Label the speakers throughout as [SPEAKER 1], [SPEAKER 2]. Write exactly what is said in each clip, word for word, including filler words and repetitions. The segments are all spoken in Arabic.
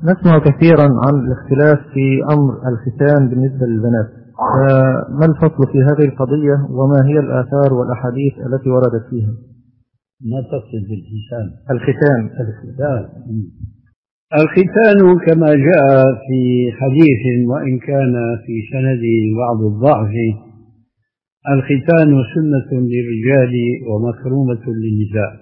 [SPEAKER 1] نسمع كثيرا عن الاختلاف في أمر الختان بالنسبة للبنات، فما الفصل في هذه القضية وما هي الآثار والأحاديث التي وردت فيها؟
[SPEAKER 2] ما تقصد بالختان؟
[SPEAKER 1] الختان
[SPEAKER 2] الختان الختان كما جاء في حديث وإن كان في سنده بعض الضعف: الختان سنة للرجال ومكرومة للنساء.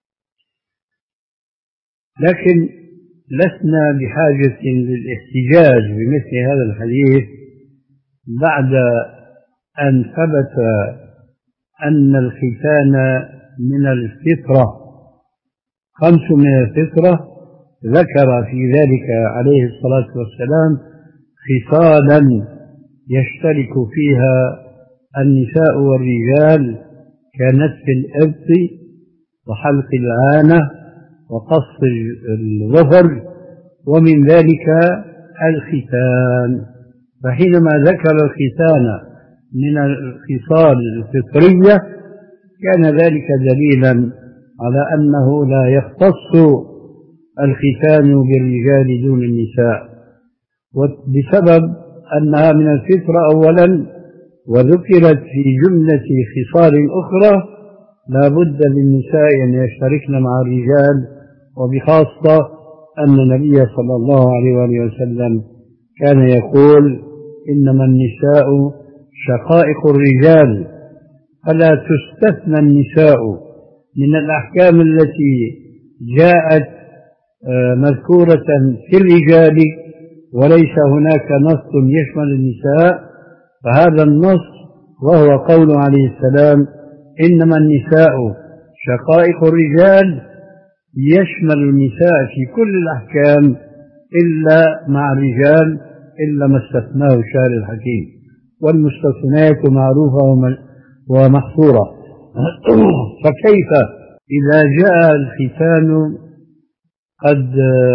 [SPEAKER 2] لكن لسنا بحاجة للاحتجاج بمثل هذا الحديث بعد أن ثبت أن الختان من الفطرة، خمس من الفطرة، ذكر في ذلك عليه الصلاة والسلام خصالا يشترك فيها النساء والرجال كنتف الإبط وحلق العانة وقص الظفر، ومن ذلك الختان. فحينما ذكر الختان من الخصال الفطرية كان ذلك دليلا على أنه لا يختص الختان بالرجال دون النساء، وبسبب أنها من الفطرة أولا وذكرت في جملة خصال أخرى لا بد للنساء أن يشتركن مع الرجال، وبخاصة أن النبي صلى الله عليه وآله وسلم كان يقول: إنما النساء شقائق الرجال، فلا تستثنى النساء من الأحكام التي جاءت مذكورة في الرجال وليس هناك نص يشمل النساء. فهذا النص وهو قول عليه السلام: إنما النساء شقائق الرجال، يشمل النساء في كل الأحكام إلا مع الرجال، إلا ما استثناه الشارع الحكيم، والمستثنيات معروفة ومحصورة. فكيف إذا جاء الختان قد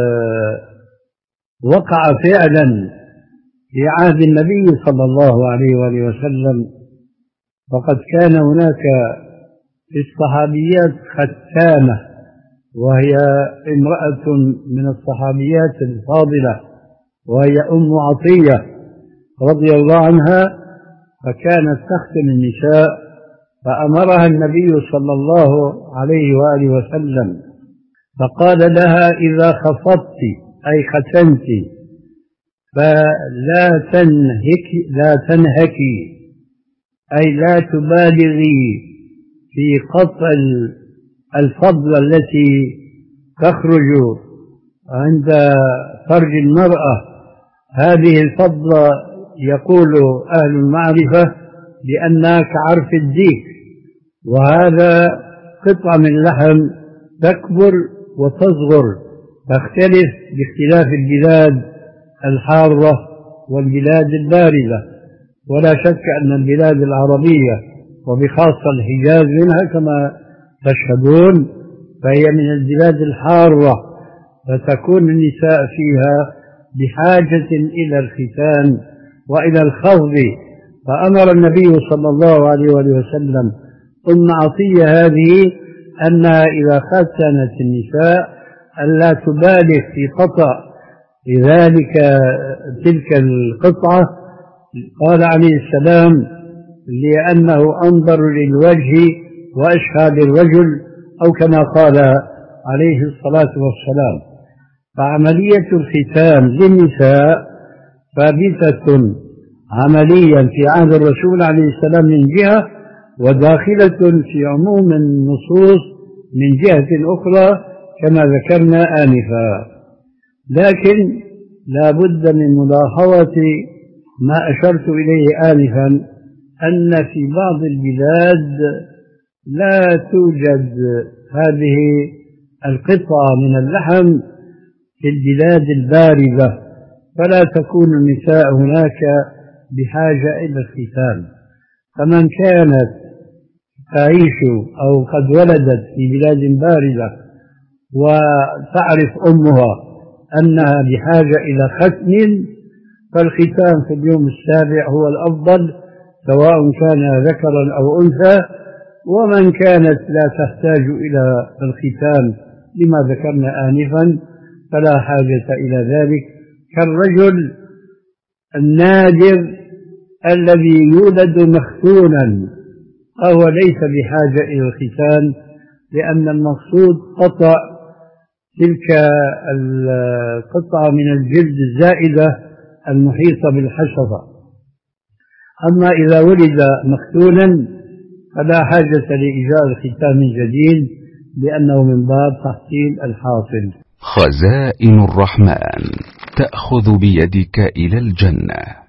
[SPEAKER 2] وقع فعلا في عهد النبي صلى الله عليه وآله وسلم، فقد كان هناك في الصحابيات ختانة، وهي امرأة من الصحابيات الفاضلة، وهي أم عطية رضي الله عنها، فكانت تختن النساء، فأمرها النبي صلى الله عليه وآله وسلم فقال لها: إذا خفضت أي ختنت فلا تنهكي لا تنهكي أي لا تبالغي في قطع الفضلة التي تخرج عند فرج المرأة. هذه الفضلة يقول أهل المعرفة بأنها كعرف الديك، وهذا قطعة من لحم تكبر وتصغر، تختلف باختلاف البلاد الحارة والبلاد الباردة. ولا شك أن البلاد العربية وبخاصة الحجاز منها كما تشهدون، فهي من البلاد الحارة، فتكون النساء فيها بحاجة إلى الختان وإلى الخفض. فأمر النبي صلى الله عليه وسلم أم عطية هذه أنها إذا ختنت النساء ألا تبالغ في قطع لذلك تلك القطعة. قال عليه السلام: لأنه أنظر للوجه وأشهى للرجل، أو كما قال عليه الصلاة والسلام. فعملية الختان للنساء ثابتة عمليا في عهد الرسول عليه السلام من جهة، وداخلة في عموم النصوص من جهة أخرى كما ذكرنا آنفا. لكن لا بد من ملاحظة ما أشرت إليه آنفا، أن في بعض البلاد لا توجد هذه القطعة من اللحم في البلاد الباردة، فلا تكون النساء هناك بحاجة إلى الختان. فمن كانت تعيش أو قد ولدت في بلاد باردة وتعرف أمها أنها بحاجة إلى ختن، فالختان في اليوم السابع هو الأفضل، سواء كان ذكرا أو أنثى. ومن كانت لا تحتاج إلى الختان لما ذكرنا آنفا، فلا حاجة إلى ذلك، كالرجل النادر الذي يولد مختونا فهو ليس بحاجة إلى الختان، لأن المقصود قطع تلك القطعة من الجلد الزائدة المحيطة بالحشرة. أما إذا ولد مختونا فلا حاجة لإجراء الختان من جديد، لأنه من باب تحصيل الحاصل.
[SPEAKER 3] خزائن الرحمن تأخذ بيدك إلى الجنة.